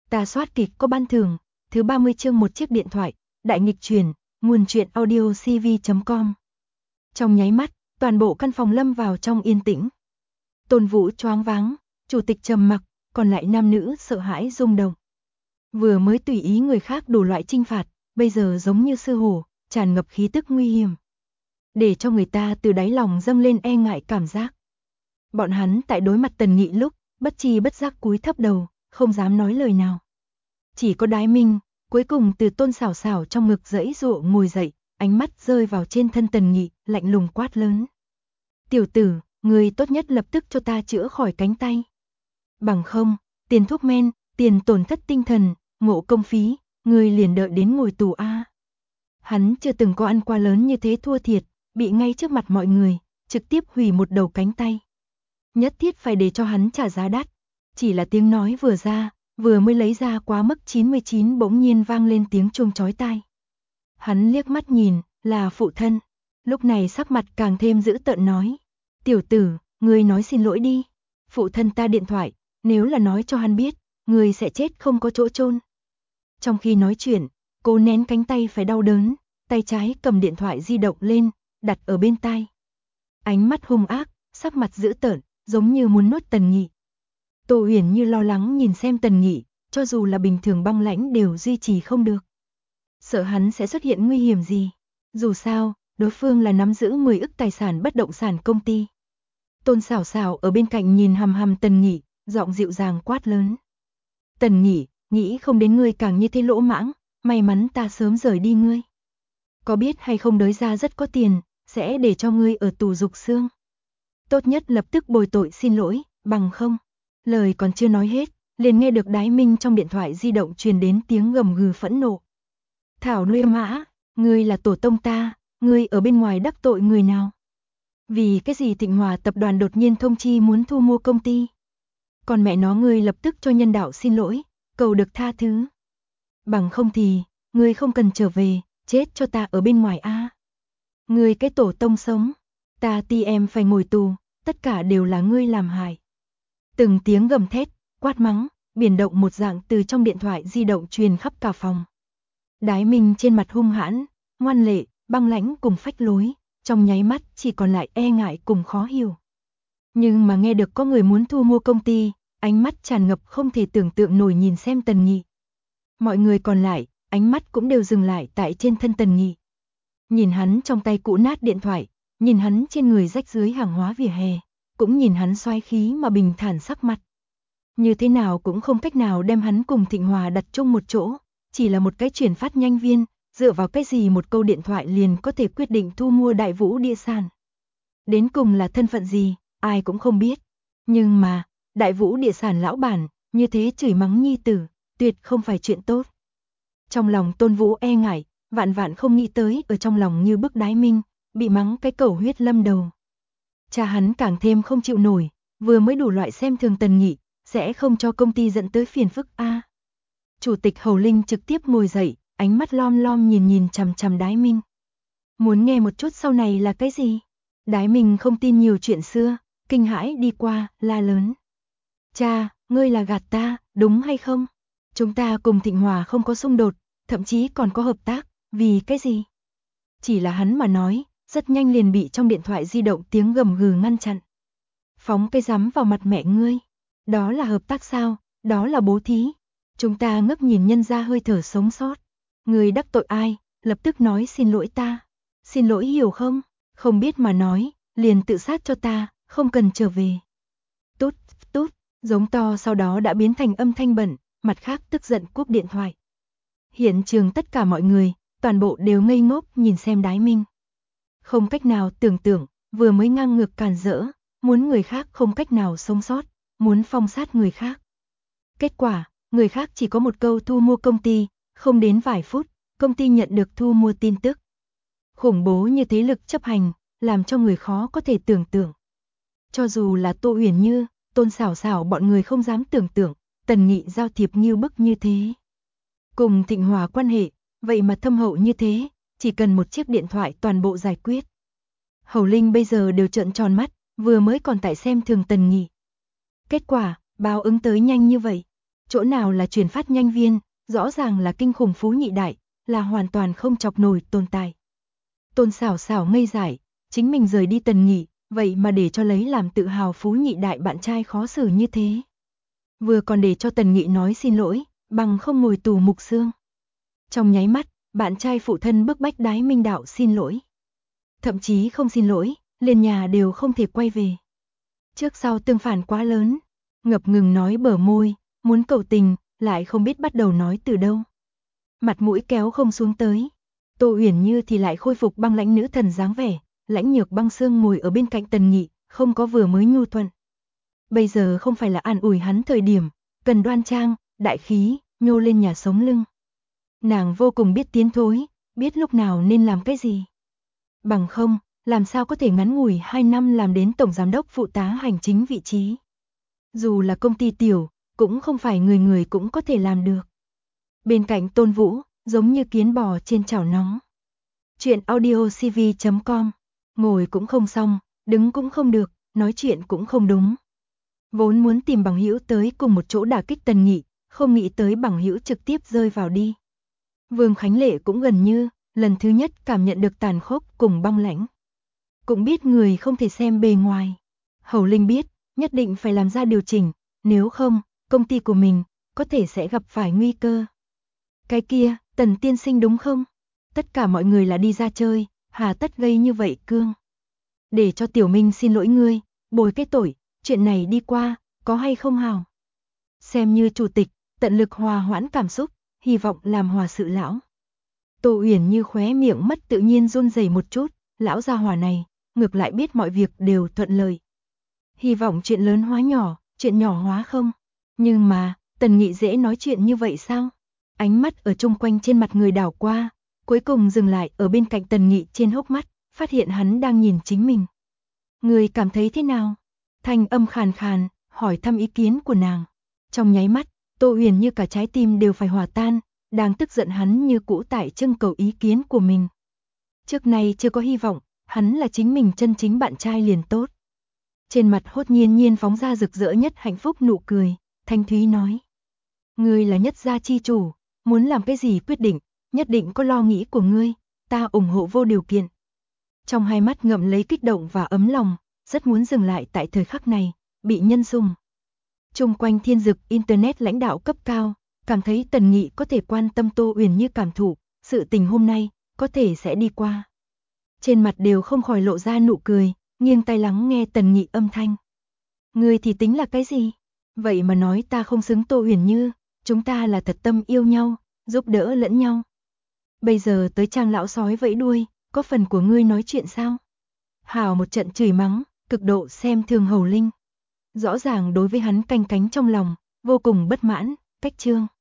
Ta soát kịch có ban thưởng, thứ 30 chương một chiếc điện thoại, đại nghịch chuyển, nguồn truyện audio cv.com. Trong nháy mắt, toàn bộ căn phòng lâm vào trong yên tĩnh. Tôn Vũ choáng váng, chủ tịch trầm mặc, còn lại nam nữ sợ hãi rung động. Vừa mới tùy ý người khác đủ loại trinh phạt, bây giờ giống như sư hổ, tràn ngập khí tức nguy hiểm, để cho người ta từ đáy lòng dâng lên e ngại cảm giác. Bọn hắn tại đối mặt Tần Nghị lúc, bất tri bất giác cúi thấp đầu, không dám nói lời nào. Chỉ có Đái Minh, cuối cùng từ Tôn Sảo Sảo trong ngực giãy giụa ngồi dậy, ánh mắt rơi vào trên thân Tần Nghị, lạnh lùng quát lớn. Tiểu tử, ngươi tốt nhất lập tức cho ta chữa khỏi cánh tay. Bằng không, tiền thuốc men, tiền tổn thất tinh thần, ngộ công phí, ngươi liền đợi đến ngồi tù a. Hắn chưa từng có ăn qua lớn như thế thua thiệt, bị ngay trước mặt mọi người, trực tiếp hủy một đầu cánh tay. Nhất thiết phải để cho hắn trả giá đắt. Chỉ là tiếng nói vừa ra, vừa mới lấy ra quá mức 99 bỗng nhiên vang lên tiếng chuông chói tai. Hắn liếc mắt nhìn, là phụ thân. Lúc này sắc mặt càng thêm dữ tợn nói. Tiểu tử, ngươi nói xin lỗi đi. Phụ thân ta điện thoại, nếu là nói cho hắn biết, ngươi sẽ chết không có chỗ chôn. Trong khi nói chuyện, cô nén cánh tay phải đau đớn, tay trái cầm điện thoại di động lên, đặt ở bên tai. Ánh mắt hung ác, sắc mặt dữ tợn, giống như muốn nuốt Tần Nghị. Tô Huyền Như lo lắng nhìn xem Tần Nghị, cho dù là bình thường băng lãnh đều duy trì không được. Sợ hắn sẽ xuất hiện nguy hiểm gì. Dù sao, đối phương là nắm giữ 10 ức tài sản bất động sản công ty. Tôn Sảo Sảo ở bên cạnh nhìn hằm hằm Tần Nghị, giọng dịu dàng quát lớn. Tần Nghị, nghĩ không đến ngươi càng như thế lỗ mãng, may mắn ta sớm rời đi ngươi. Có biết hay không đới ra rất có tiền, sẽ để cho ngươi ở tù dục xương. Tốt nhất lập tức bồi tội xin lỗi, bằng không. Lời còn chưa nói hết, liền nghe được Đái Minh trong điện thoại di động truyền đến tiếng gầm gừ phẫn nộ. Thảo nuôi mã, ngươi là tổ tông ta, ngươi ở bên ngoài đắc tội người nào? Vì cái gì Thịnh Hòa tập đoàn đột nhiên thông chi muốn thu mua công ty? Còn mẹ nó ngươi lập tức cho nhân đạo xin lỗi, cầu được tha thứ. Bằng không thì, ngươi không cần trở về, chết cho ta ở bên ngoài a. Ngươi cái tổ tông sống, ta ti em phải ngồi tù, tất cả đều là ngươi làm hại. Từng tiếng gầm thét, quát mắng, biển động một dạng từ trong điện thoại di động truyền khắp cả phòng. Đái Minh trên mặt hung hãn, ngoan lệ, băng lãnh cùng phách lối, trong nháy mắt chỉ còn lại e ngại cùng khó hiểu. Nhưng mà nghe được có người muốn thu mua công ty, ánh mắt tràn ngập không thể tưởng tượng nổi nhìn xem Tần Nghị. Mọi người còn lại, ánh mắt cũng đều dừng lại tại trên thân Tần Nghị. Nhìn hắn trong tay cũ nát điện thoại, nhìn hắn trên người rách rưới hàng hóa vỉa hè, cũng nhìn hắn xoáy khí mà bình thản sắc mặt. Như thế nào cũng không cách nào đem hắn cùng Thịnh Hòa đặt chung một chỗ, chỉ là một cái chuyển phát nhanh viên, dựa vào cái gì một câu điện thoại liền có thể quyết định thu mua Đại Vũ địa sản. Đến cùng là thân phận gì, ai cũng không biết. Nhưng mà, Đại Vũ địa sản lão bản, như thế chửi mắng nhi tử, tuyệt không phải chuyện tốt. Trong lòng Tôn Vũ e ngại, vạn vạn không nghĩ tới ở trong lòng như bức Đái Minh, bị mắng cái cẩu huyết lâm đầu. Cha hắn càng thêm không chịu nổi, vừa mới đủ loại xem thường Tần Nghị, sẽ không cho công ty dẫn tới phiền phức a. Chủ tịch Hầu Linh trực tiếp ngồi dậy, ánh mắt lom lom nhìn chằm chằm Đái Minh. Muốn nghe một chút sau này là cái gì? Đái Minh không tin nhiều chuyện xưa, kinh hãi đi qua, la lớn. Cha, ngươi là gạt ta, đúng hay không? Chúng ta cùng Thịnh Hòa không có xung đột, thậm chí còn có hợp tác, vì cái gì? Chỉ là hắn mà nói, rất nhanh liền bị trong điện thoại di động tiếng gầm gừ ngăn chặn. Phóng cái rắm vào mặt mẹ ngươi. Đó là hợp tác sao, đó là bố thí. Chúng ta ngước nhìn nhân ra hơi thở sống sót. Ngươi đắc tội ai, lập tức nói xin lỗi ta. Xin lỗi hiểu không? Không biết mà nói, liền tự sát cho ta, không cần trở về. Tút, tút, giống to sau đó đã biến thành âm thanh bẩn, mặt khác tức giận cúp điện thoại. Hiện trường tất cả mọi người, toàn bộ đều ngây ngốc nhìn xem Đái Minh. Không cách nào tưởng tượng, vừa mới ngang ngược càn rỡ, muốn người khác không cách nào sống sót, muốn phong sát người khác. Kết quả, người khác chỉ có một câu thu mua công ty, không đến vài phút, công ty nhận được thu mua tin tức. Khủng bố như thế lực chấp hành, làm cho người khó có thể tưởng tượng. Cho dù là Tô Huyền Như, Tôn Sảo Sảo bọn người không dám tưởng tượng, Tần Nghị giao thiệp như bức như thế. Cùng Thịnh Hòa quan hệ, vậy mà thâm hậu như thế, chỉ cần một chiếc điện thoại toàn bộ giải quyết. Hầu Linh bây giờ đều trợn tròn mắt, vừa mới còn tại xem thường Tần Nghị. Kết quả, báo ứng tới nhanh như vậy. Chỗ nào là chuyển phát nhanh viên, rõ ràng là kinh khủng Phú Nhị Đại, là hoàn toàn không chọc nổi tồn tại. Tôn Sảo Sảo ngây dại, chính mình rời đi Tần Nghị, vậy mà để cho lấy làm tự hào Phú Nhị Đại bạn trai khó xử như thế. Vừa còn để cho Tần Nghị nói xin lỗi, bằng không ngồi tù mục xương. Trong nháy mắt, bạn trai phụ thân bức bách Đái Minh Đạo xin lỗi. Thậm chí không xin lỗi, liền nhà đều không thể quay về. Trước sau tương phản quá lớn, ngập ngừng nói bờ môi, muốn cầu tình, lại không biết bắt đầu nói từ đâu. Mặt mũi kéo không xuống tới. Tô Uyển Như thì lại khôi phục băng lãnh nữ thần dáng vẻ, lãnh nhược băng xương ngồi ở bên cạnh Tần Nghị, không có vừa mới nhu thuận. Bây giờ không phải là an ủi hắn thời điểm, cần đoan trang, đại khí, nhô lên nhà sống lưng. Nàng vô cùng biết tiến thối, biết lúc nào nên làm cái gì. Bằng không, làm sao có thể ngắn ngủi 2 năm làm đến tổng giám đốc phụ tá hành chính vị trí. Dù là công ty tiểu, cũng không phải người người cũng có thể làm được. Bên cạnh Tôn Vũ, giống như kiến bò trên chảo nóng. Chuyện audiocv.com, ngồi cũng không xong, đứng cũng không được, nói chuyện cũng không đúng. Vốn muốn tìm bằng hữu tới cùng một chỗ đả kích Tần Nghị, không nghĩ tới bằng hữu trực tiếp rơi vào đi. Vương Khánh Lệ cũng gần như, lần thứ nhất cảm nhận được tàn khốc cùng băng lãnh. Cũng biết người không thể xem bề ngoài. Hầu Linh biết, nhất định phải làm ra điều chỉnh, nếu không, công ty của mình, có thể sẽ gặp phải nguy cơ. Cái kia, Tần tiên sinh đúng không? Tất cả mọi người là đi ra chơi, hà tất gây như vậy cương. Để cho Tiểu Minh xin lỗi ngươi, bồi cái tội, chuyện này đi qua, có hay không hào? Xem như chủ tịch, tận lực hòa hoãn cảm xúc, hy vọng làm hòa sự lão. Tô Uyển Như khóe miệng mất tự nhiên run rẩy một chút, lão gia hỏa này, ngược lại biết mọi việc đều thuận lợi. Hy vọng chuyện lớn hóa nhỏ, chuyện nhỏ hóa không. Nhưng mà, Tần Nghị dễ nói chuyện như vậy sao? Ánh mắt ở chung quanh trên mặt người đảo qua, cuối cùng dừng lại ở bên cạnh Tần Nghị trên hốc mắt, phát hiện hắn đang nhìn chính mình. Người cảm thấy thế nào? Thanh âm khàn khàn, hỏi thăm ý kiến của nàng. Trong nháy mắt, Tô Uyển Như cả trái tim đều phải hòa tan, đang tức giận hắn như cũ tại trưng cầu ý kiến của mình. Trước nay chưa có hy vọng, hắn là chính mình chân chính bạn trai liền tốt. Trên mặt Hốt Nhiên Nhiên phóng ra rực rỡ nhất hạnh phúc nụ cười, thanh thúy nói. Ngươi là nhất gia chi chủ, muốn làm cái gì quyết định, nhất định có lo nghĩ của ngươi, ta ủng hộ vô điều kiện. Trong hai mắt ngậm lấy kích động và ấm lòng, rất muốn dừng lại tại thời khắc này, bị nhân sùng. Chung quanh thiên dực Internet lãnh đạo cấp cao, cảm thấy Tần Nghị có thể quan tâm Tô Uyển Như cảm thụ, sự tình hôm nay, có thể sẽ đi qua. Trên mặt đều không khỏi lộ ra nụ cười, nghiêng tai lắng nghe Tần Nghị âm thanh. Ngươi thì tính là cái gì? Vậy mà nói ta không xứng Tô Uyển Như, chúng ta là thật tâm yêu nhau, giúp đỡ lẫn nhau. Bây giờ tới trang lão sói vẫy đuôi, có phần của ngươi nói chuyện sao? Hào một trận chửi mắng, cực độ xem thường Hầu Linh. Rõ ràng đối với hắn canh cánh trong lòng, vô cùng bất mãn, cách trương.